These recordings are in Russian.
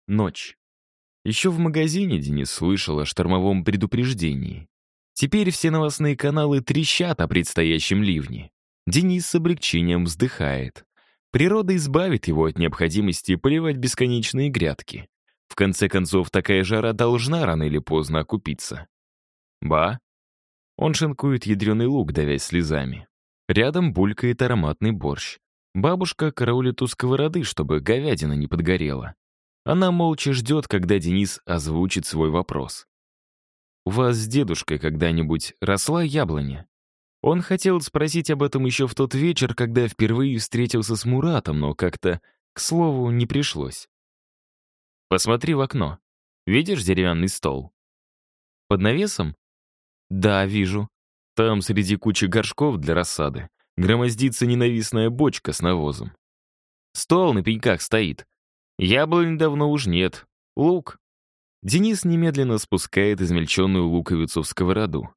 Ночь. Еще в магазине Денис слышал о штормовом предупреждении. Теперь все новостные каналы трещат о предстоящем ливне. Денис с облегчением вздыхает. Природа избавит его от необходимости поливать бесконечные грядки. В конце концов, такая жара должна рано или поздно окупиться. Ба. Он шинкует ядреный лук, давясь слезами. Рядом булькает ароматный борщ. Бабушка караулит у сковороды, чтобы говядина не подгорела. Она молча ждет, когда Денис озвучит свой вопрос. «У вас с дедушкой когда-нибудь росла яблоня?» Он хотел спросить об этом еще в тот вечер, когда впервые встретился с Муратом, но как-то, к слову, не пришлось. «Посмотри в окно. Видишь деревянный стол?» «Под навесом?» «Да, вижу. Там среди кучи горшков для рассады громоздится ненавистная бочка с навозом. Стол на пеньках стоит. Яблонь давно уж нет. Лук». Денис немедленно спускает измельченную луковицу в сковороду.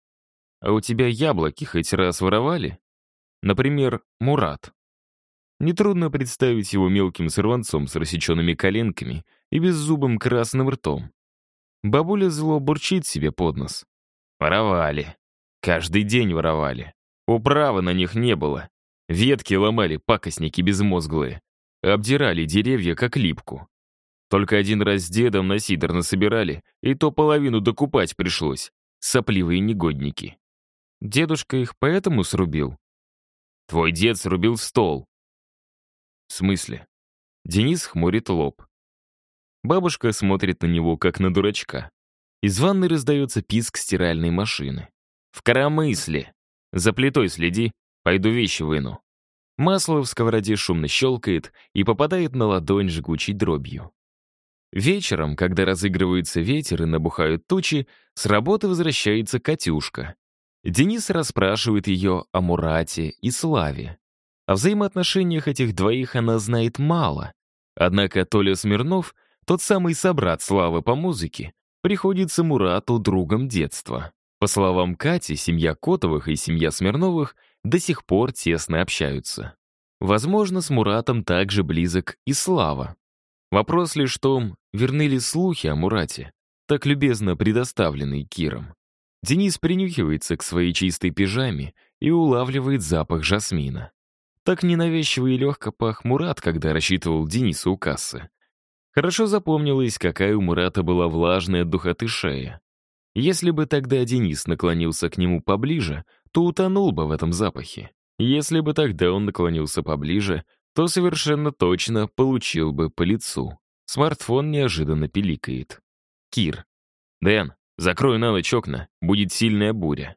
«А у тебя яблоки хоть раз воровали? Например, Мурат». Нетрудно представить его мелким сорванцом с рассеченными коленками и беззубым красным ртом. Бабуля зло бурчит себе под нос. Воровали. Каждый день воровали. Управы на них не было. Ветки ломали пакостники безмозглые. Обдирали деревья, как липку. Только один раз с дедом на сидор насобирали, и то половину докупать пришлось. Сопливые негодники. Дедушка их поэтому срубил? Твой дед срубил стол. В смысле? Денис хмурит лоб. Бабушка смотрит на него, как на дурачка. Из ванной раздается писк стиральной машины. «В коромысле! За плитой следи, пойду вещи выну». Масло в сковороде шумно щелкает и попадает на ладонь жгучей дробью. Вечером, когда разыгрывается ветер и набухают тучи, с работы возвращается Катюшка. Денис расспрашивает ее о Мурате и Славе. О взаимоотношениях этих двоих она знает мало. Однако Толя Смирнов, тот самый собрат Славы по музыке, приходится Мурату другом детства. По словам Кати, семья Котовых и семья Смирновых до сих пор тесно общаются. Возможно, с Муратом также близок и Слава. Вопрос лишь в том, верны ли слухи о Мурате, так любезно предоставленные Киром. Денис принюхивается к своей чистой пижаме и улавливает запах жасмина. Так ненавязчиво и легко пах Мурат, когда рассчитывал Денису у кассы. Хорошо запомнилось, какая у Мурата была влажная от духоты шея. Если бы тогда Денис наклонился к нему поближе, то утонул бы в этом запахе. Если бы тогда он наклонился поближе, то совершенно точно получил бы по лицу. Смартфон неожиданно пиликает. Кир. «Дэн, закрой на ночь окна, будет сильная буря».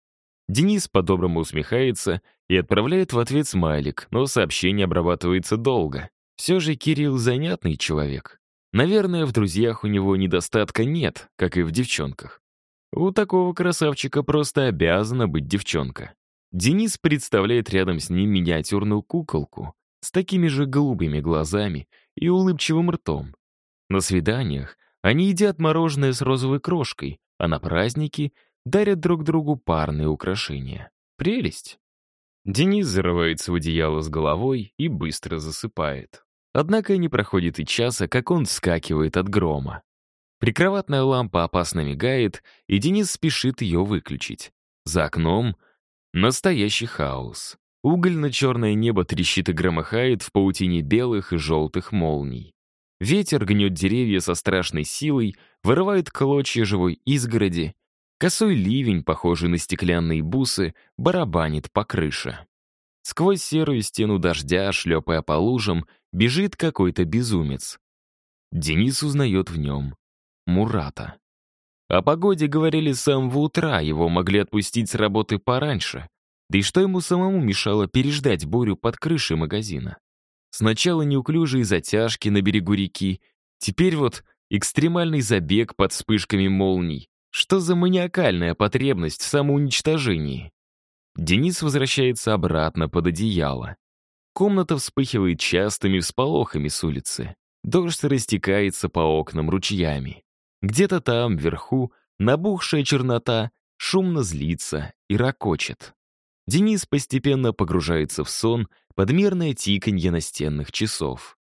Денис по-доброму усмехается и отправляет в ответ смайлик, но сообщение обрабатывается долго. Все же Кирилл занятный человек. Наверное, в друзьях у него недостатка нет, как и в девчонках. У такого красавчика просто обязана быть девчонка. Денис представляет рядом с ним миниатюрную куколку с такими же голубыми глазами и улыбчивым ртом. На свиданиях они едят мороженое с розовой крошкой, а на праздники дарят друг другу парные украшения. Прелесть. Денис зарывается в одеяло с головой и быстро засыпает. Однако не проходит и часа, как он вскакивает от грома. Прикроватная лампа опасно мигает, и Денис спешит ее выключить. За окном настоящий хаос. Угольно-черное небо трещит и громыхает в паутине белых и желтых молний. Ветер гнет деревья со страшной силой, вырывает клочья живой изгороди. Косой ливень, похожий на стеклянные бусы, барабанит по крыше. Сквозь серую стену дождя, шлепая по лужам, бежит какой-то безумец. Денис узнает в нем Мурата. О погоде говорили с самого утра, его могли отпустить с работы пораньше. Да и что ему самому мешало переждать бурю под крышей магазина? Сначала неуклюжие затяжки на берегу реки, теперь вот экстремальный забег под вспышками молний. Что за маниакальная потребность в самоуничтожении? Денис возвращается обратно под одеяло. Комната вспыхивает частыми всполохами с улицы. Дождь растекается по окнам ручьями. Где-то там, вверху, набухшая чернота шумно злится и ракочет. Денис постепенно погружается в сон под мерное тиканье настенных часов.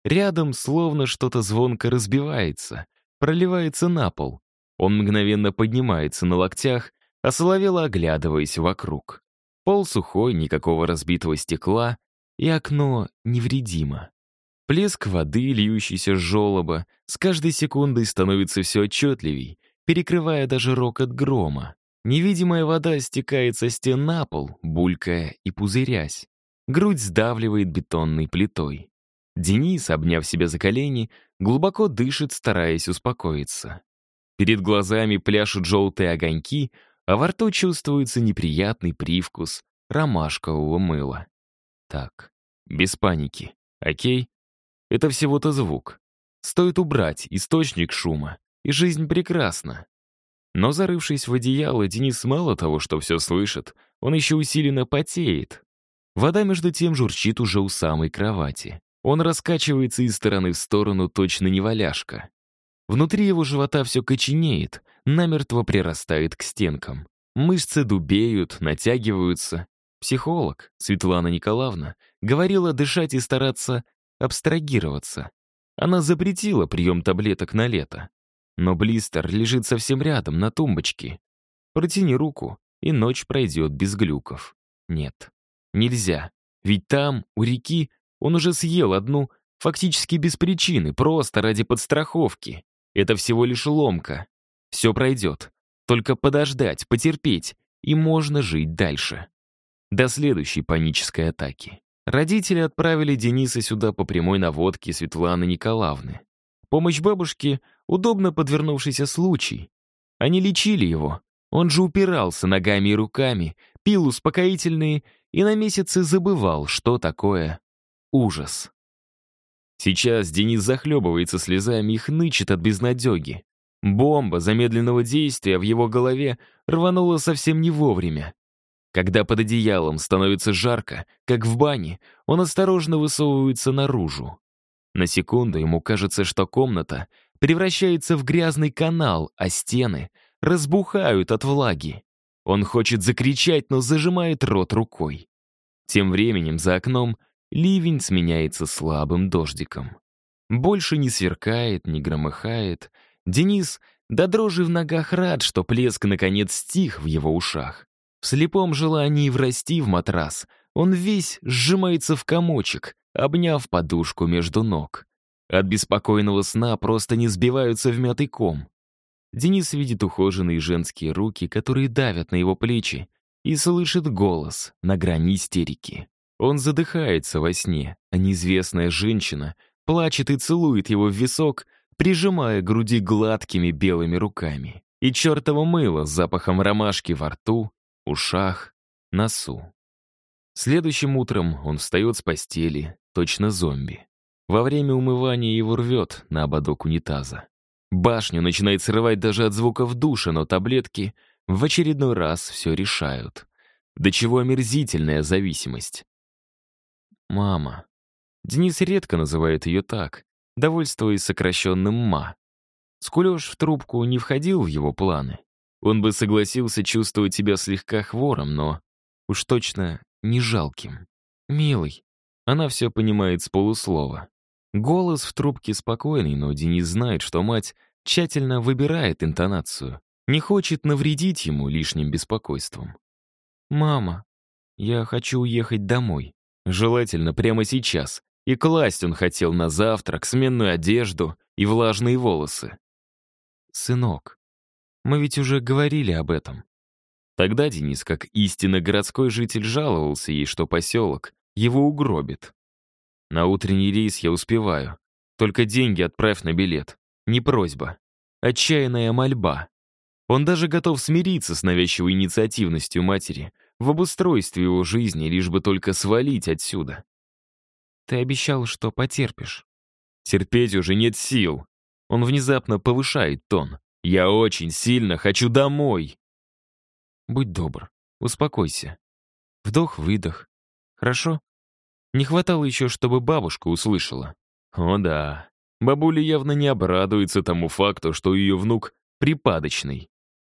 Рядом словно что-то звонко разбивается, проливается на пол. Он мгновенно поднимается на локтях, осоловело оглядываясь вокруг. Пол сухой, никакого разбитого стекла, и окно невредимо. Плеск воды, льющийся с желоба, с каждой секундой становится все отчетливей, перекрывая даже рокот грома. Невидимая вода стекает со стен на пол, булькая и пузырясь. Грудь сдавливает бетонной плитой. Денис, обняв себя за колени, глубоко дышит, стараясь успокоиться. Перед глазами пляшут желтые огоньки, а во рту чувствуется неприятный привкус ромашкового мыла. Так, без паники, окей? Это всего-то звук. Стоит убрать источник шума, и жизнь прекрасна. Но зарывшись в одеяло, Денис мало того, что все слышит, он еще усиленно потеет. Вода между тем журчит уже у самой кровати. Он раскачивается из стороны в сторону, точно неваляшка. Внутри его живота все коченеет, намертво прирастает к стенкам. Мышцы дубеют, натягиваются. Психолог, Светлана Николаевна, говорила дышать и стараться абстрагироваться. Она запретила прием таблеток на лето. Но блистер лежит совсем рядом, на тумбочке. Протяни руку, и ночь пройдет без глюков. Нет, нельзя. Ведь там, у реки, он уже съел одну, фактически без причины, просто ради подстраховки. Это всего лишь ломка. Все пройдет. Только подождать, потерпеть, и можно жить дальше. До следующей панической атаки. Родители отправили Дениса сюда по прямой наводке Светланы Николаевны. Помощь бабушке — удобно подвернувшийся случай. Они лечили его. Он же упирался ногами и руками, пил успокоительные и на месяцы забывал, что такое ужас. Сейчас Денис захлебывается слезами и хнычет от безнадеги. Бомба замедленного действия в его голове рванула совсем не вовремя. Когда под одеялом становится жарко, как в бане, он осторожно высовывается наружу. На секунду ему кажется, что комната превращается в грязный канал, а стены разбухают от влаги. Он хочет закричать, но зажимает рот рукой. Тем временем за окном ливень сменяется слабым дождиком. Больше не сверкает, не громыхает. Денис до дрожи в ногах рад, что плеск наконец стих в его ушах. В слепом желании врасти в матрас он весь сжимается в комочек, обняв подушку между ног. От беспокойного сна просто не сбиваются в мятый ком. Денис видит ухоженные женские руки, которые давят на его плечи, и слышит голос на грани истерики. Он задыхается во сне, а неизвестная женщина плачет и целует его в висок, прижимая к груди гладкими белыми руками. И чертово мыло с запахом ромашки во рту, ушах, носу. Следующим утром он встает с постели, точно зомби. Во время умывания его рвет на ободок унитаза. Башню начинает срывать даже от звуков душа, но таблетки в очередной раз все решают. До чего омерзительная зависимость. Мама. Денис редко называет ее так, довольствуясь сокращенным «ма». Скулёж в трубку не входил в его планы. Он бы согласился чувствовать себя слегка хвором, но уж точно не жалким. «Милый». Она все понимает с полуслова. Голос в трубке спокойный, но Денис знает, что мать тщательно выбирает интонацию, не хочет навредить ему лишним беспокойством. «Мама, я хочу уехать домой. Желательно прямо сейчас. И класть он хотел на завтрак сменную одежду и влажные волосы. Сынок, мы ведь уже говорили об этом». Тогда Денис, как истинно городской житель, жаловался ей, что поселок его угробит. «На утренний рейс я успеваю. Только деньги отправь на билет. Не просьба. Отчаянная мольба». Он даже готов смириться с навязчивой инициативностью матери в обустройстве его жизни, лишь бы только свалить отсюда. «Ты обещал, что потерпишь». «Терпеть уже нет сил». Он внезапно повышает тон. «Я очень сильно хочу домой». «Будь добр, успокойся. Вдох-выдох. Хорошо? Не хватало еще, чтобы бабушка услышала». О да, бабуля явно не обрадуется тому факту, что ее внук припадочный.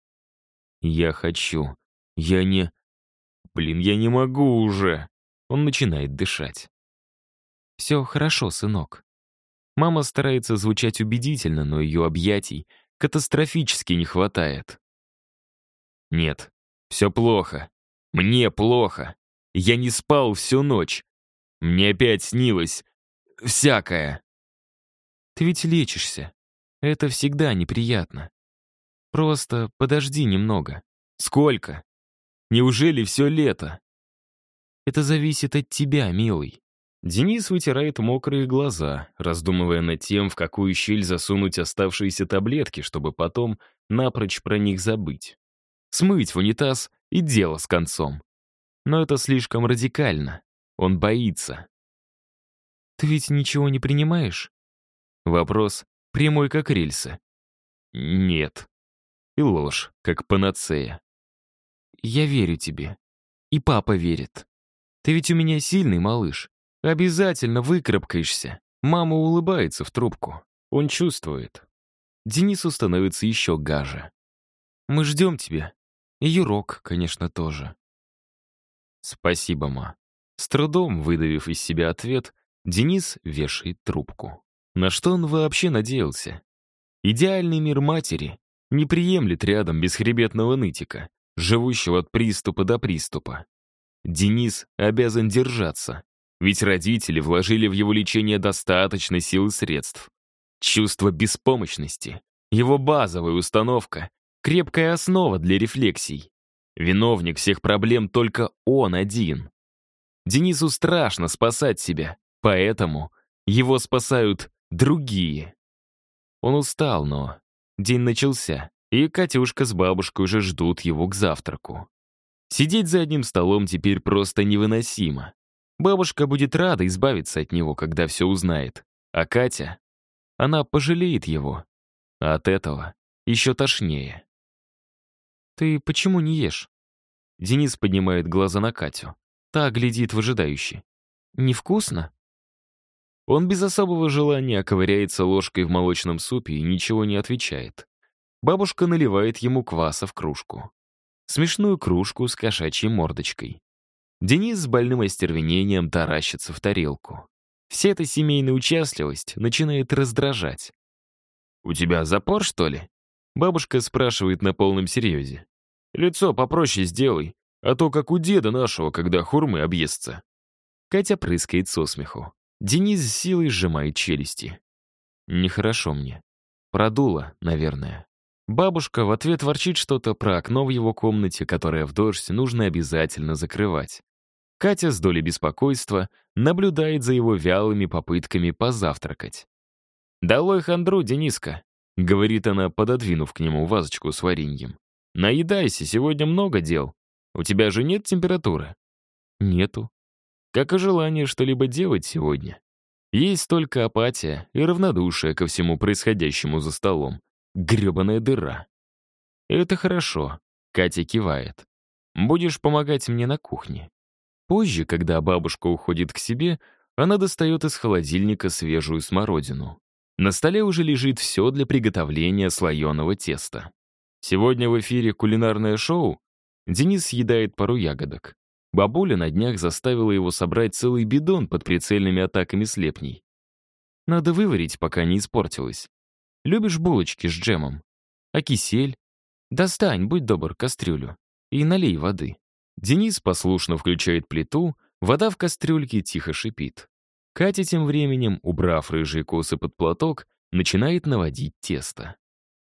«Я хочу. Я не... я не могу уже». Он начинает дышать. «Все хорошо, сынок. Мама старается звучать убедительно, но ее объятий катастрофически не хватает. Нет, все плохо. Мне плохо. Я не спал всю ночь. Мне опять снилось всякое. Ты ведь лечишься. Это всегда неприятно. Просто подожди немного. Сколько? Неужели все лето? Это зависит от тебя, милый. Денис вытирает мокрые глаза, раздумывая над тем, в какую щель засунуть оставшиеся таблетки, чтобы потом напрочь про них забыть. Смыть в унитаз и дело с концом. Но это слишком радикально. Он боится. Ты ведь ничего не принимаешь? Вопрос прямой, как рельсы. Нет. И ложь, как панацея. Я верю тебе. И папа верит. Ты ведь у меня сильный малыш. Обязательно выкарабкаешься. Мама улыбается в трубку. Он чувствует. Денису становится еще гаже. Мы ждем тебя. И Юрок, конечно, тоже. Спасибо, ма. С трудом выдавив из себя ответ, Денис вешает трубку. На что он вообще надеялся? Идеальный мир матери не приемлет рядом бесхребетного нытика, живущего от приступа до приступа. Денис обязан держаться, ведь родители вложили в его лечение достаточно сил и средств. Чувство беспомощности, его базовая установка, крепкая основа для рефлексий. Виновник всех проблем только он один. Денису страшно спасать себя, поэтому его спасают другие. Он устал, но день начался, и Катюшка с бабушкой уже ждут его к завтраку. Сидеть за одним столом теперь просто невыносимо. Бабушка будет рада избавиться от него, когда все узнает. А Катя, она пожалеет его. А от этого еще тошнее. «Ты почему не ешь?» Денис поднимает глаза на Катю. Та глядит выжидающе. «Невкусно?» Он без особого желания ковыряется ложкой в молочном супе и ничего не отвечает. Бабушка наливает ему кваса в кружку. Смешную кружку с кошачьей мордочкой. Денис с больным остервенением таращится в тарелку. Вся эта семейная участливость начинает раздражать. «У тебя запор, что ли?» Бабушка спрашивает на полном серьезе. «Лицо попроще сделай, а то как у деда нашего, когда хурмы объестся». Катя прыскает со смеху. Денис с силой сжимает челюсти. «Нехорошо мне. Продуло, наверное». Бабушка в ответ ворчит что-то про окно в его комнате, которое в дождь нужно обязательно закрывать. Катя с долей беспокойства наблюдает за его вялыми попытками позавтракать. «Долой хандру, Дениска», — говорит она, пододвинув к нему вазочку с вареньем. «Наедайся, сегодня много дел. У тебя же нет температуры?» «Нету». Как и желание что-либо делать сегодня. Есть только апатия и равнодушие ко всему происходящему за столом. Гребаная дыра. «Это хорошо», — Катя кивает. «Будешь помогать мне на кухне». Позже, когда бабушка уходит к себе, она достает из холодильника свежую смородину. На столе уже лежит все для приготовления слоеного теста. Сегодня в эфире кулинарное шоу. Денис съедает пару ягодок. Бабуля на днях заставила его собрать целый бидон под прицельными атаками слепней. Надо выварить, пока не испортилось. Любишь булочки с джемом? А кисель? Достань, будь добр, кастрюлю. И налей воды. Денис послушно включает плиту, вода в кастрюльке тихо шипит. Катя тем временем, убрав рыжие косы под платок, начинает наводить тесто.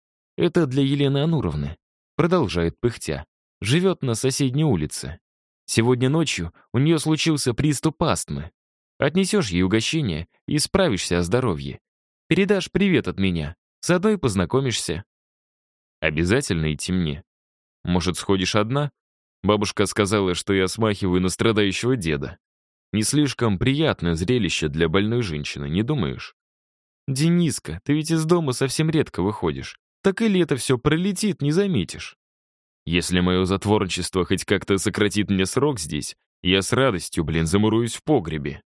Это для Елены Ануровны. Продолжает пыхтя. Живет на соседней улице. Сегодня ночью у нее случился приступ астмы. Отнесешь ей угощение и справишься о здоровье. Передашь привет от меня. Заодно и познакомишься. Обязательно идти мне. Может, сходишь одна? Бабушка сказала, что я смахиваю на страдающего деда. Не слишком приятное зрелище для больной женщины, не думаешь? Дениска, ты ведь из дома совсем редко выходишь. Так и лето все пролетит, не заметишь. Если мое затворничество хоть как-то сократит мне срок здесь, я с радостью, замуруюсь в погребе.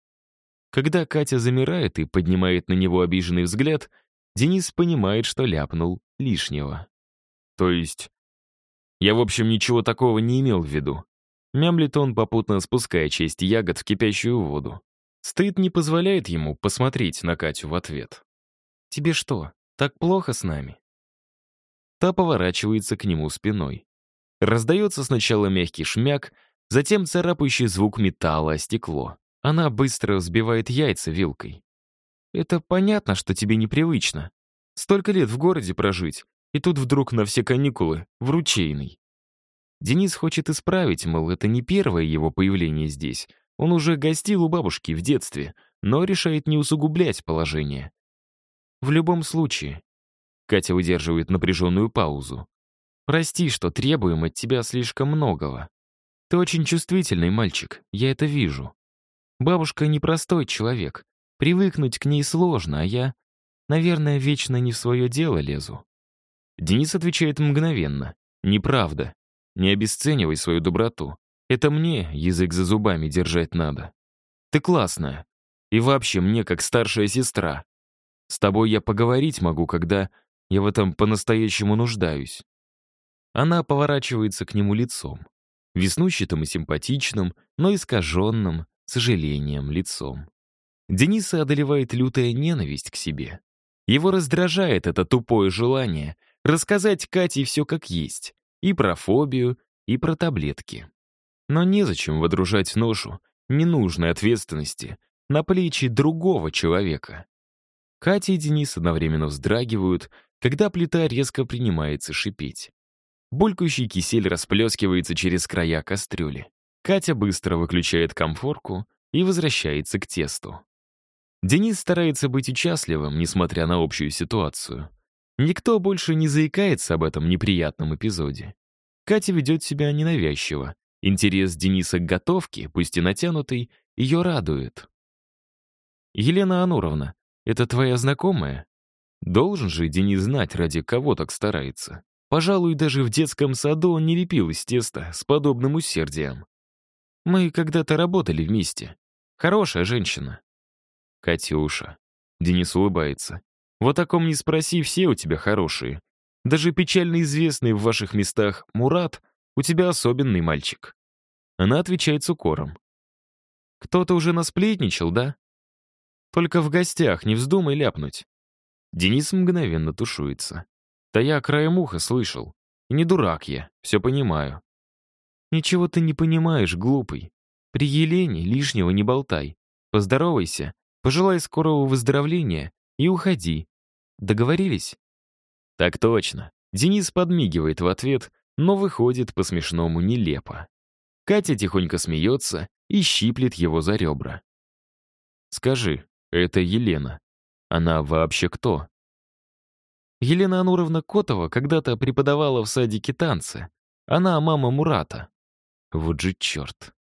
Когда Катя замирает и поднимает на него обиженный взгляд, Денис понимает, что ляпнул лишнего. То есть, я, в общем, ничего такого не имел в виду. Мямлит он, попутно спуская часть ягод в кипящую воду. Стыд не позволяет ему посмотреть на Катю в ответ. «Тебе что, так плохо с нами?» Та поворачивается к нему спиной. Раздается сначала мягкий шмяк, затем царапающий звук металла о стекло. Она быстро взбивает яйца вилкой. «Это понятно, что тебе непривычно. Столько лет в городе прожить, и тут вдруг на все каникулы в ручейный». Денис хочет исправить, мол, это не первое его появление здесь. Он уже гостил у бабушки в детстве, но решает не усугублять положение. В любом случае, Катя удерживает напряженную паузу. «Прости, что требуем от тебя слишком многого. Ты очень чувствительный мальчик, я это вижу. Бабушка непростой человек. Привыкнуть к ней сложно, а я, наверное, вечно не в свое дело лезу». Денис отвечает мгновенно. «Неправда. Не обесценивай свою доброту. Это мне язык за зубами держать надо. Ты классная. И вообще мне как старшая сестра. С тобой я поговорить могу, когда я в этом по-настоящему нуждаюсь». Она поворачивается к нему лицом. Веснущатым и симпатичным, но искаженным, сожалением лицом. Дениса одолевает лютая ненависть к себе. Его раздражает это тупое желание рассказать Кате все как есть. И про фобию, и про таблетки. Но незачем водружать ношу ненужной ответственности на плечи другого человека. Катя и Денис одновременно вздрагивают, когда плита резко принимается шипеть. Булькающий кисель расплескивается через края кастрюли. Катя быстро выключает комфорку и возвращается к тесту. Денис старается быть участливым, несмотря на общую ситуацию. Никто больше не заикается об этом неприятном эпизоде. Катя ведет себя ненавязчиво. Интерес Дениса к готовке, пусть и натянутый, ее радует. «Елена Ануровна, это твоя знакомая? Должен же Денис знать, ради кого так старается. Пожалуй, даже в детском саду он не лепил из теста с подобным усердием. Мы когда-то работали вместе. Хорошая женщина». «Катюша». Денис улыбается. «Вот о ком не спроси, все у тебя хорошие. Даже печально известный в ваших местах Мурат у тебя особенный мальчик». Она отвечает с укором. «Кто-то уже насплетничал, да? Только в гостях не вздумай ляпнуть». Денис мгновенно тушуется. «Да я краем уха слышал. И не дурак я, все понимаю». «Ничего ты не понимаешь, глупый. При Елене лишнего не болтай. Поздоровайся, пожелай скорого выздоровления и уходи. Договорились?» «Так точно». Денис подмигивает в ответ, но выходит по-смешному нелепо. Катя тихонько смеется и щиплет его за ребра. «Скажи, это Елена. Она вообще кто?» Елена Ануровна Котова когда-то преподавала в садике танцы. Она мама Мурата. Вот же черт.